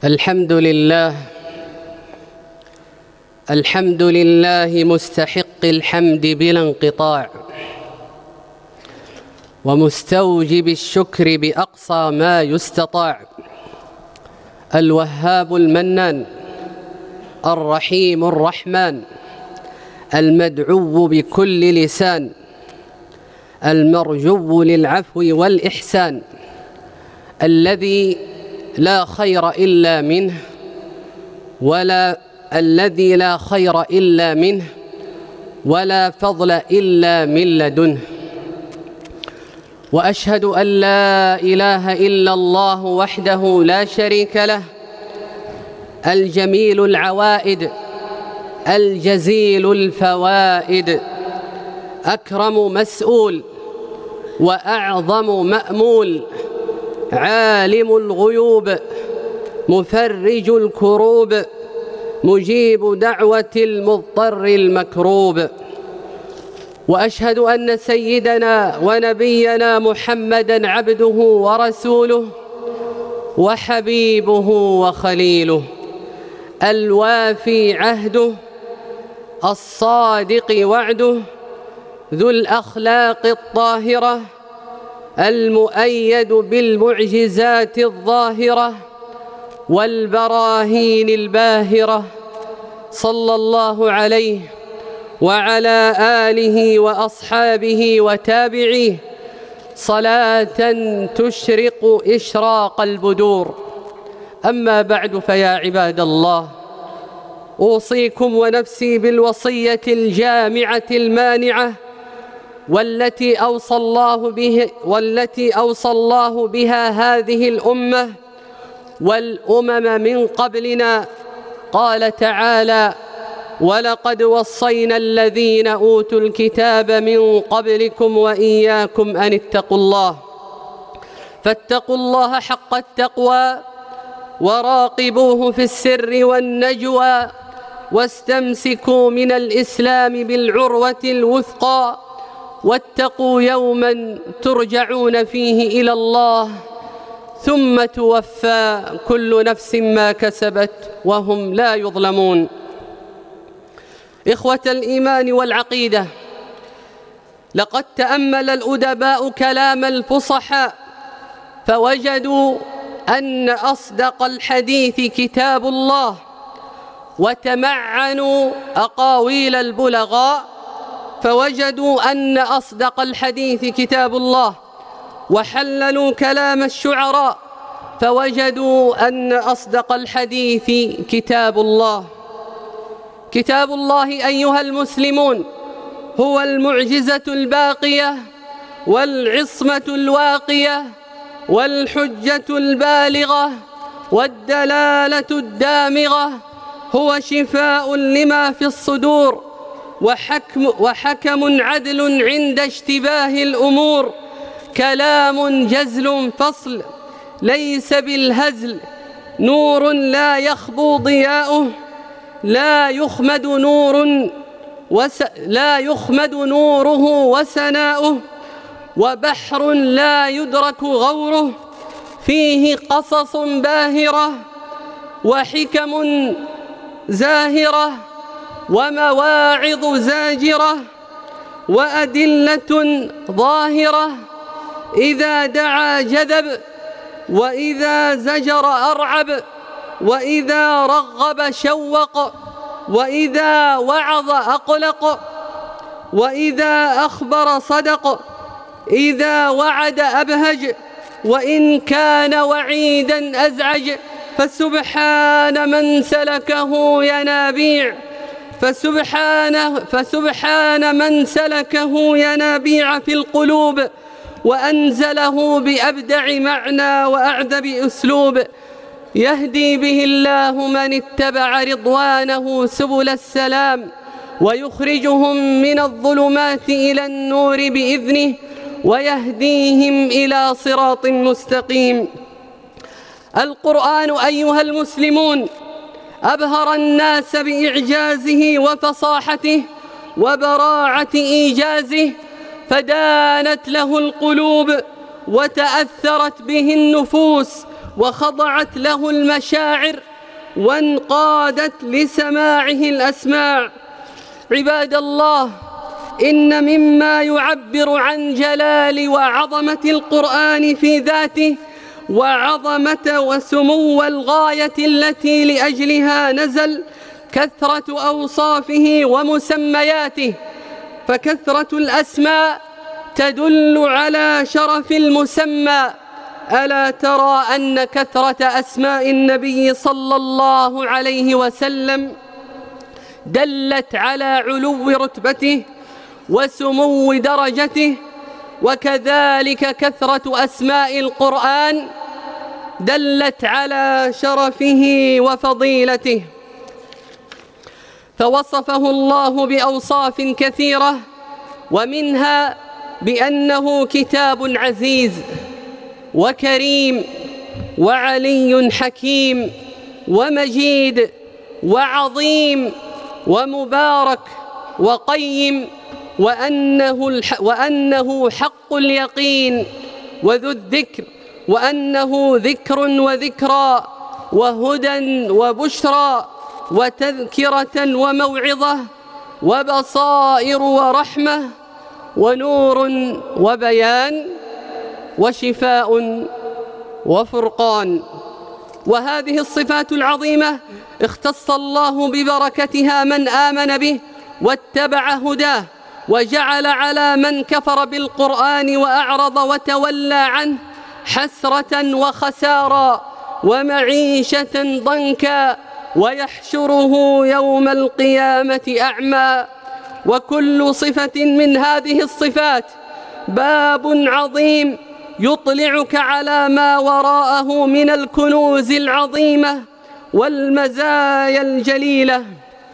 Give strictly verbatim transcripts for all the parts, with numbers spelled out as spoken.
الحمد لله الحمد لله مستحق الحمد بلا انقطاع، ومستوجب الشكر بأقصى ما يستطاع. الوهاب المنان، الرحيم الرحمن، المدعو بكل لسان، المرجو للعفو والإحسان، الذي لا خير إلا منه ولا الذي لا خير إلا منه ولا فضل إلا من لدنه. وأشهد أن لا إله إلا الله وحده لا شريك له، الجميل العوائد، الجزيل الفوائد، أكرم مسؤول وأعظم مأمول، عالم الغيوب، مفرج الكروب، مجيب دعوة المضطر المكروب. وأشهد أن سيدنا ونبينا محمدًا عبده ورسوله وحبيبه وخليله، الوافي عهده، الصادق وعده، ذو الأخلاق الطاهرة، المؤيد بالمعجزات الظاهرة والبراهين الباهرة، صلى الله عليه وعلى آله وأصحابه وتابعيه صلاة تشرق إشراق البدور. أما بعد، فيا عباد الله، أوصيكم ونفسي بالوصية الجامعة المانعة، والتي أوصى الله به والتي أوصى الله بها هذه الأمة والأمم من قبلنا. قال تعالى: ولقد وصينا الذين أوتوا الكتاب من قبلكم وإياكم أن اتقوا الله. فاتقوا الله حق التقوى، وراقبوه في السر والنجوى، واستمسكوا من الإسلام بالعروة الوثقى، واتقوا يوما ترجعون فيه إلى الله ثم توفى كل نفس ما كسبت وهم لا يظلمون. إخوة الإيمان والعقيدة، لقد تأمل الأدباء كلام الفصحاء فوجدوا أن أصدق الحديث كتاب الله، وتمعنوا أقاويل البلغاء فوجدوا أن أصدق الحديث كتاب الله، وحللوا كلام الشعراء فوجدوا أن أصدق الحديث كتاب الله. كتاب الله أيها المسلمون هو المعجزة الباقية، والعصمة الواقية، والحجة البالغة، والدلالة الدامغة، هو شفاء لما في الصدور، وحكم, وحكم عدل عند اشتباه الأمور، كلام جزل فصل ليس بالهزل، نور لا يخبو ضياؤه، لا يخمد نور وس لا يخمد نوره وسناؤه، وبحر لا يدرك غوره، فيه قصص باهرة، وحكم زاهرة، ومواعظ زاجرة، وأدلة ظاهرة، إذا دعا جذب، وإذا زجر أرعب، وإذا رغب شوق، وإذا وعظ أقلق، وإذا أخبر صدق، إذا وعد أبهج، وإن كان وعيدا أزعج. فسبحان من سلكه ينابيع فسبحانه فسبحان من سلكه ينابيع في القلوب، وأنزله بأبدع معنى وأعذب أسلوب، يهدي به الله من اتبع رضوانه سبل السلام، ويخرجهم من الظلمات إلى النور بإذنه، ويهديهم إلى صراط مستقيم. القرآن أيها المسلمون أبهر الناس بإعجازه وفصاحته وبراعة إيجازه، فدانت له القلوب وتأثرت به النفوس، وخضعت له المشاعر وانقادت لسماعه الأسماع. عباد الله، إن مما يعبر عن جلال وعظمة القرآن في ذاته وعظمة وسمو الغاية التي لأجلها نزل كثرة أوصافه ومسمياته، فكثرة الأسماء تدل على شرف المسمى. ألا ترى أن كثرة أسماء النبي صلى الله عليه وسلم دلت على علو رتبته وسمو درجته، وكذلك كثرة أسماء القرآن دلت على شرفه وفضيلته. فوصفه الله بأوصاف كثيرة، ومنها بأنه كتاب عزيز وكريم وعلي حكيم ومجيد وعظيم ومبارك وقيم، وأنه, الح وأنه حق اليقين وذو الذكر، وأنه ذكر وذكرى وهدى وبشرى وتذكرة وموعظة وبصائر ورحمة ونور وبيان وشفاء وفرقان. وهذه الصفات العظيمة اختص الله ببركتها من آمن به واتبع هداه، وجعل على من كفر بالقرآن وأعرض وتولى عنه حسرة وخسارا ومعيشة ضنكا، ويحشره يوم القيامة أعمى. وكل صفة من هذه الصفات باب عظيم يطلعك على ما وراءه من الكنوز العظيمة والمزايا الجليلة.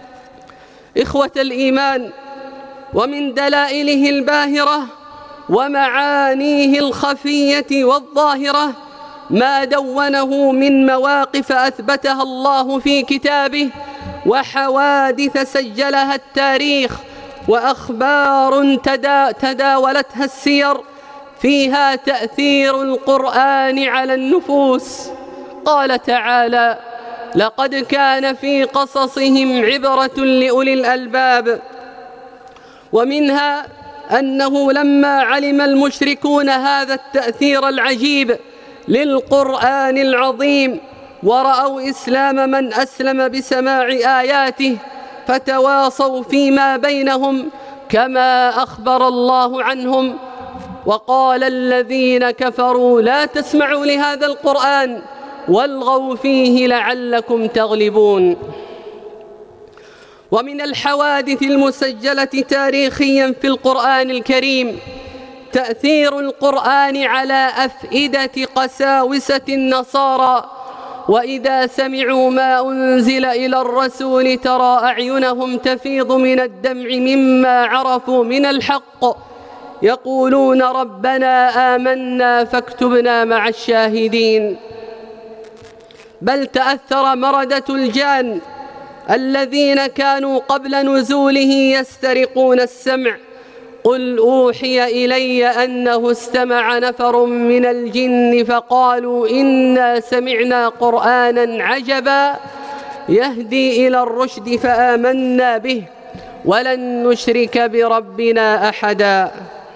إخوة الإيمان، ومن دلائله الباهرة ومعانيه الخفية والظاهرة ما دونه من مواقف أثبتها الله في كتابه، وحوادث سجلها التاريخ، وأخبار تدا تداولتها السير فيها تأثير القرآن على النفوس. قال تعالى: لقد كان في قصصهم عبرة لأولي الألباب. ومنها أنه لما علم المشركون هذا التأثير العجيب للقرآن العظيم ورأوا إسلام من أسلم بسماع آياته، فتواصوا فيما بينهم كما أخبر الله عنهم: وقال الذين كفروا لا تسمعوا لهذا القرآن والغوا فيه لعلكم تغلبون. ومن الحوادث المسجلة تاريخيا في القرآن الكريم تأثير القرآن على أفئدة قساوسة النصارى، وإذا سمعوا ما أنزل إلى الرسول ترى أعينهم تفيض من الدمع مما عرفوا من الحق، يقولون ربنا آمنا فاكتبنا مع الشاهدين. بل تأثر مردة الجان الذين كانوا قبل نزوله يسترقون السمع. قل أوحي إلي أنه استمع نفر من الجن فقالوا إنا سمعنا قرآنا عجبا يهدي إلى الرشد فآمنا به ولن نشرك بربنا أحدا.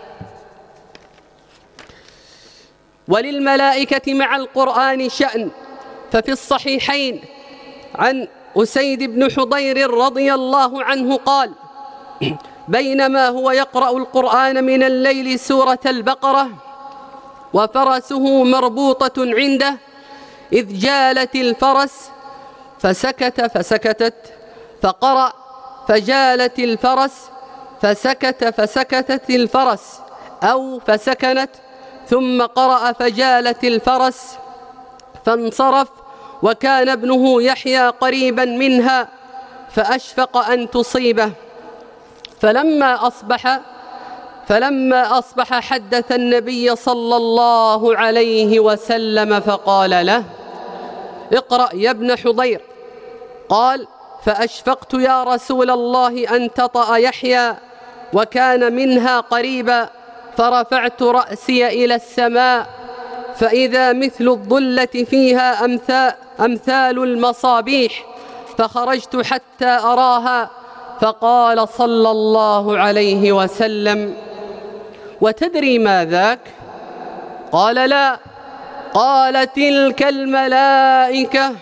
وللملائكة مع القرآن شأن، ففي الصحيحين عن أسيد بن حضير رضي الله عنه قال: بينما هو يقرأ القرآن من الليل سورة البقرة وفرسه مربوطة عنده، إذ جالت الفرس فسكت فسكتت، فقرأ فجالت الفرس فسكت فسكتت الفرس، أو فسكنت، ثم قرأ فجالت الفرس فانصرف، وكان ابنه يحيى قريبا منها فأشفق أن تصيبه. فلما أصبح فلما أصبح حدث النبي صلى الله عليه وسلم فقال له: اقرأ يا ابن حضير. قال: فأشفقت يا رسول الله أن تطأ يحيى، وكان منها قريبا، فرفعت رأسي إلى السماء فإذا مثل الضلة فيها أمثال, أمثال المصابيح، فخرجت حتى أراها، فقال صلى الله عليه وسلم: وتدري ما ذاك؟ قال: لا. قال: تلك الملائكة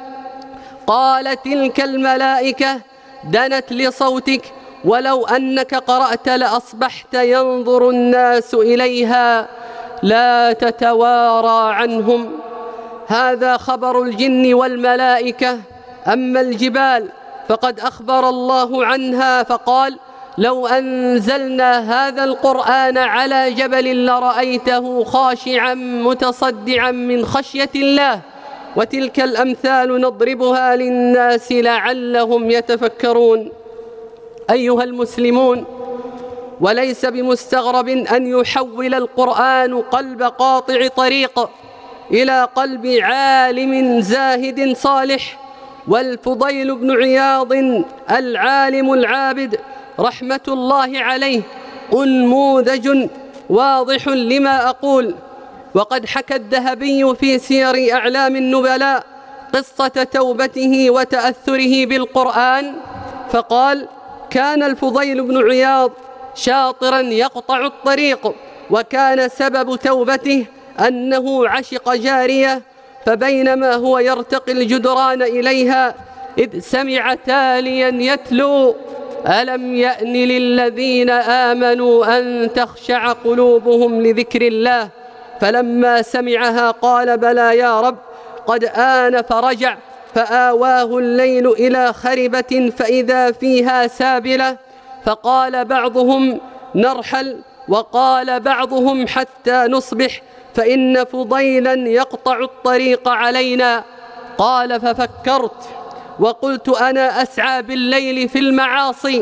قال تلك الملائكة دنت لصوتك، ولو أنك قرأت لأصبحت ينظر الناس إليها لا تتوارى عنهم. هذا خبر الجن والملائكة. أما الجبال فقد أخبر الله عنها فقال: لو أنزلنا هذا القرآن على جبل لرأيته خاشعا متصدعا من خشية الله. وتلك الأمثال نضربها للناس لعلهم يتفكرون. أيها المسلمون، وليس بمستغرب أن يحول القرآن قلب قاطع طريق إلى قلب عالم زاهد صالح. والفضيل بن عياض العالم العابد رحمة الله عليه أنموذج واضح لما أقول. وقد حكى الذهبي في سير أعلام النبلاء قصة توبته وتأثره بالقرآن، فقال: كان الفضيل بن عياض شاطرا يقطع الطريق، وكان سبب توبته أنه عشق جارية، فبينما هو يرتقي الجدران إليها إذ سمع تاليا يتلو: ألم يأن للذين آمنوا أن تخشع قلوبهم لذكر الله. فلما سمعها قال: بلى يا رب، قد آن. فرجع فآواه الليل إلى خربة فإذا فيها سابلة، فقال بعضهم: نرحل، وقال بعضهم: حتى نصبح، فإن فضيلا يقطع الطريق علينا. قال: ففكرت وقلت: أنا أسعى بالليل في المعاصي،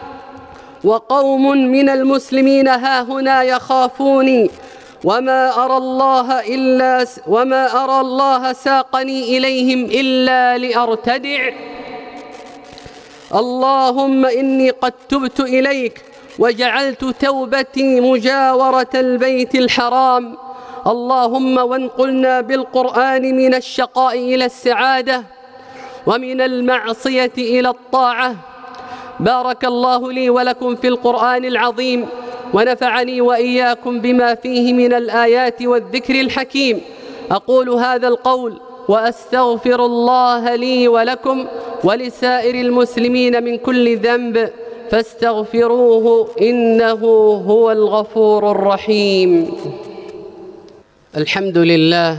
وقوم من المسلمين هاهنا يخافوني، وما أرى الله إلا وما أرى الله ساقني إليهم إلا لأرتدع. اللهم إني قد تبت إليك وجعلت توبتي مجاورة البيت الحرام. اللهم وانقلنا بالقرآن من الشقاء إلى السعادة، ومن المعصية إلى الطاعة. بارك الله لي ولكم في القرآن العظيم، ونفعني وإياكم بما فيه من الآيات والذكر الحكيم. أقول هذا القول وأستغفر الله لي ولكم ولسائر المسلمين من كل ذنب، فاستغفروه إنه هو الغفور الرحيم. الحمد لله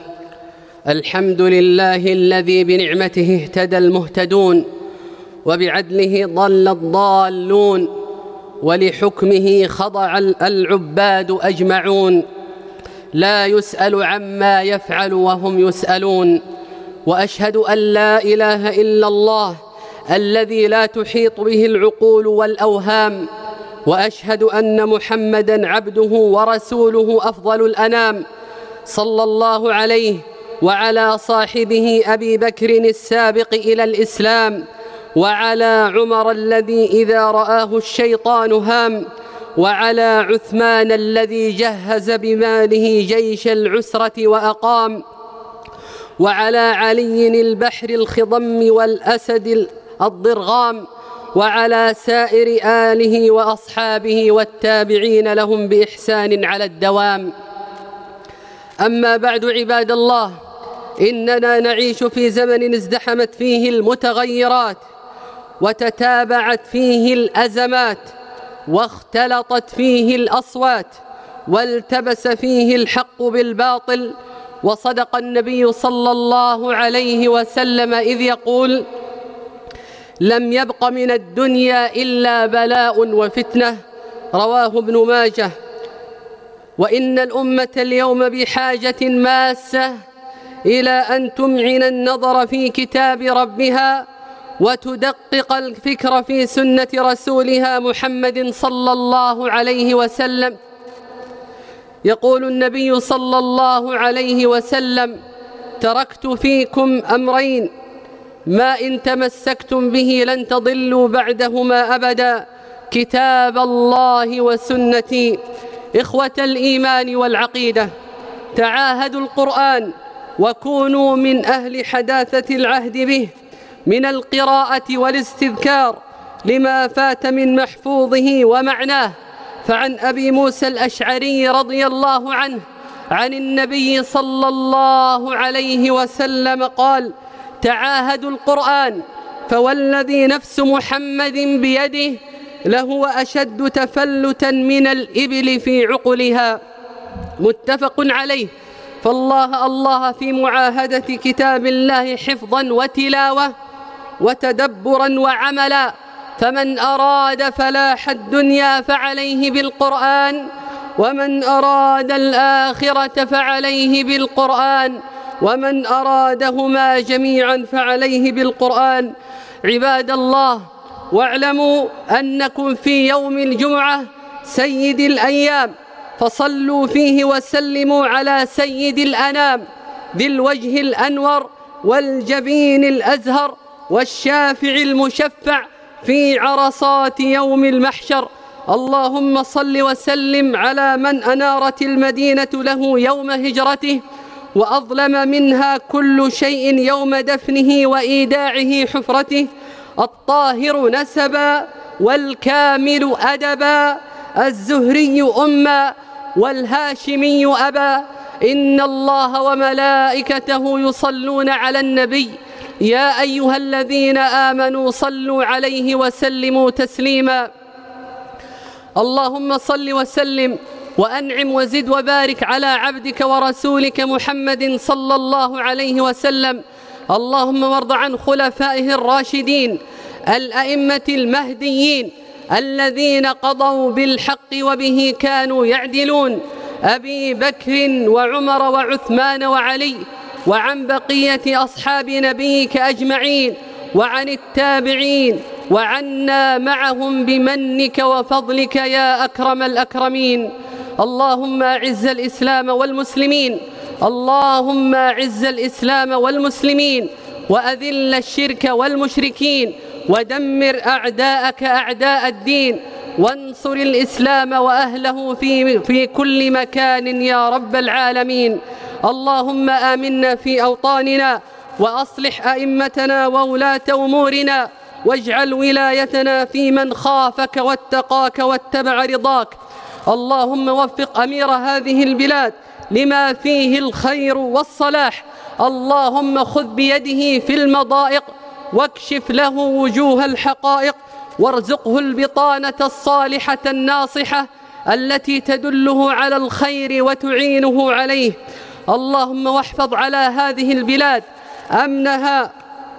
الحمد لله الذي بنعمته اهتدى المهتدون، وبعدله ضل الضالون، ولحكمه خضع العباد أجمعون، لا يسأل عما يفعل وهم يسألون. وأشهد أن لا إله إلا الله الذي لا تحيط به العقول والأوهام، وأشهد أن محمدًا عبده ورسوله أفضل الأنام، صلى الله عليه وعلى صاحبه أبي بكر السابق إلى الإسلام، وعلى عمر الذي إذا رآه الشيطان هام، وعلى عثمان الذي جهز بماله جيش العسرة وأقام، وعلى علي البحر الخضم والأسد الضرغام، وعلى سائر آله وأصحابه والتابعين لهم بإحسان على الدوام. أما بعد، عباد الله، إننا نعيش في زمن ازدحمت فيه المتغيرات، وتتابعت فيه الأزمات، واختلطت فيه الأصوات، والتبس فيه الحق بالباطل. وصدق النبي صلى الله عليه وسلم إذ يقول: لم يبق من الدنيا إلا بلاء وفتنة. رواه ابن ماجه. وإن الأمة اليوم بحاجة ماسة إلى أن تمعن النظر في كتاب ربها، وتدقق الفكر في سنة رسولها محمد صلى الله عليه وسلم. يقول النبي صلى الله عليه وسلم: تركت فيكم أمرين ما إن تمسكتم به لن تضلوا بعدهما أبدا، كتاب الله وسنتي. إخوة الإيمان والعقيدة، تعاهدوا القرآن وكونوا من أهل حداثة العهد به من القراءة والاستذكار لما فات من محفوظه ومعناه. فعن أبي موسى الأشعري رضي الله عنه عن النبي صلى الله عليه وسلم قال: تعاهدوا القرآن فوالذي نفس محمد بيده لهو أشد تفلتا من الإبل في عقلها. متفق عليه. فالله الله في معاهدة كتاب الله حفظا وتلاوة وتدبرا وعملا. فمن أراد فلاح الدنيا فعليه بالقرآن، ومن أراد الآخرة فعليه بالقرآن، ومن أرادهما جميعا فعليه بالقرآن. عباد الله، واعلموا أنكم في يوم الجمعة سيد الأيام، فصلوا فيه وسلموا على سيد الأنام ذي الوجه الأنور والجبين الأزهر والشافع المشفع في عرصات يوم المحشر. اللهم صل وسلم على من أنارت المدينة له يوم هجرته وأظلم منها كل شيء يوم دفنه وإيداعه حفرته، الطاهر نسبا والكامل أدبا، الزهري أما والهاشمي أبا. إن الله وملائكته يصلون على النبي، يا أيها الذين آمنوا صلوا عليه وسلموا تسليما. اللهم صل وسلم وأنعم وزد وبارك على عبدك ورسولك محمد صلى الله عليه وسلم. اللهم وارض عن خلفائه الراشدين الأئمة المهديين الذين قضوا بالحق وبه كانوا يعدلون، أبي بكر وعمر وعثمان وعلي، وعن بقية أصحاب نبيك أجمعين، وعن التابعين، وعنا معهم بمنك وفضلك يا أكرم الأكرمين. اللهم أعز الإسلام والمسلمين، اللهم أعز الإسلام والمسلمين، وأذل الشرك والمشركين، ودمر أعداءك أعداء الدين، وانصر الإسلام وأهله في, في كل مكان يا رب العالمين. اللهم آمنا في أوطاننا، وأصلح أئمتنا وولاة أمورنا، واجعل ولايتنا في من خافك واتقاك واتبع رضاك. اللهم وفق أمير هذه البلاد لما فيه الخير والصلاح. اللهم خذ بيده في المضائق واكشف له وجوه الحقائق، وارزقه البطانة الصالحة الناصحة التي تدله على الخير وتعينه عليه. اللهم واحفظ على هذه البلاد أمنها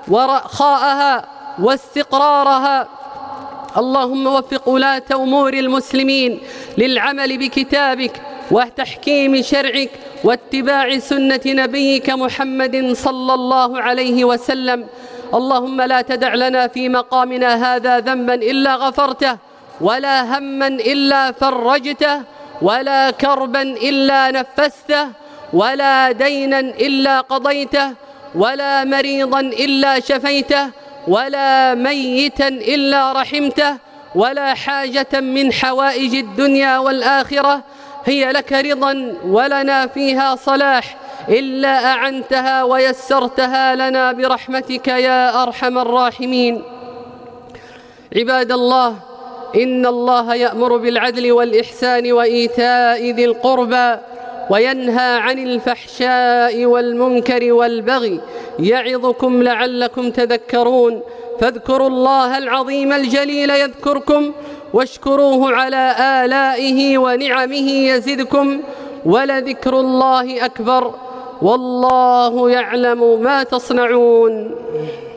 ورخاءها واستقرارها. اللهم وفق ولاة أمور المسلمين للعمل بكتابك وتحكيم شرعك واتباع سنة نبيك محمد صلى الله عليه وسلم. اللهم لا تدع لنا في مقامنا هذا ذنبا إلا غفرته، ولا هما إلا فرجته، ولا كربا إلا نفسته، ولا دينا إلا قضيته، ولا مريضا إلا شفيته، ولا ميتا إلا رحمته، ولا حاجة من حوائج الدنيا والآخرة هي لك رضا ولنا فيها صلاح إلا أعنتها ويسرتها لنا برحمتك يا أرحم الراحمين. عباد الله، إن الله يأمر بالعدل والإحسان وإيتاء ذي القربى وينهى عن الفحشاء والمنكر والبغي، يعظكم لعلكم تذكرون. فاذكروا الله العظيم الجليل يذكركم، واشكروه على آلائه ونعمه يزدكم، ولذكر الله أكبر، والله يعلم ما تصنعون.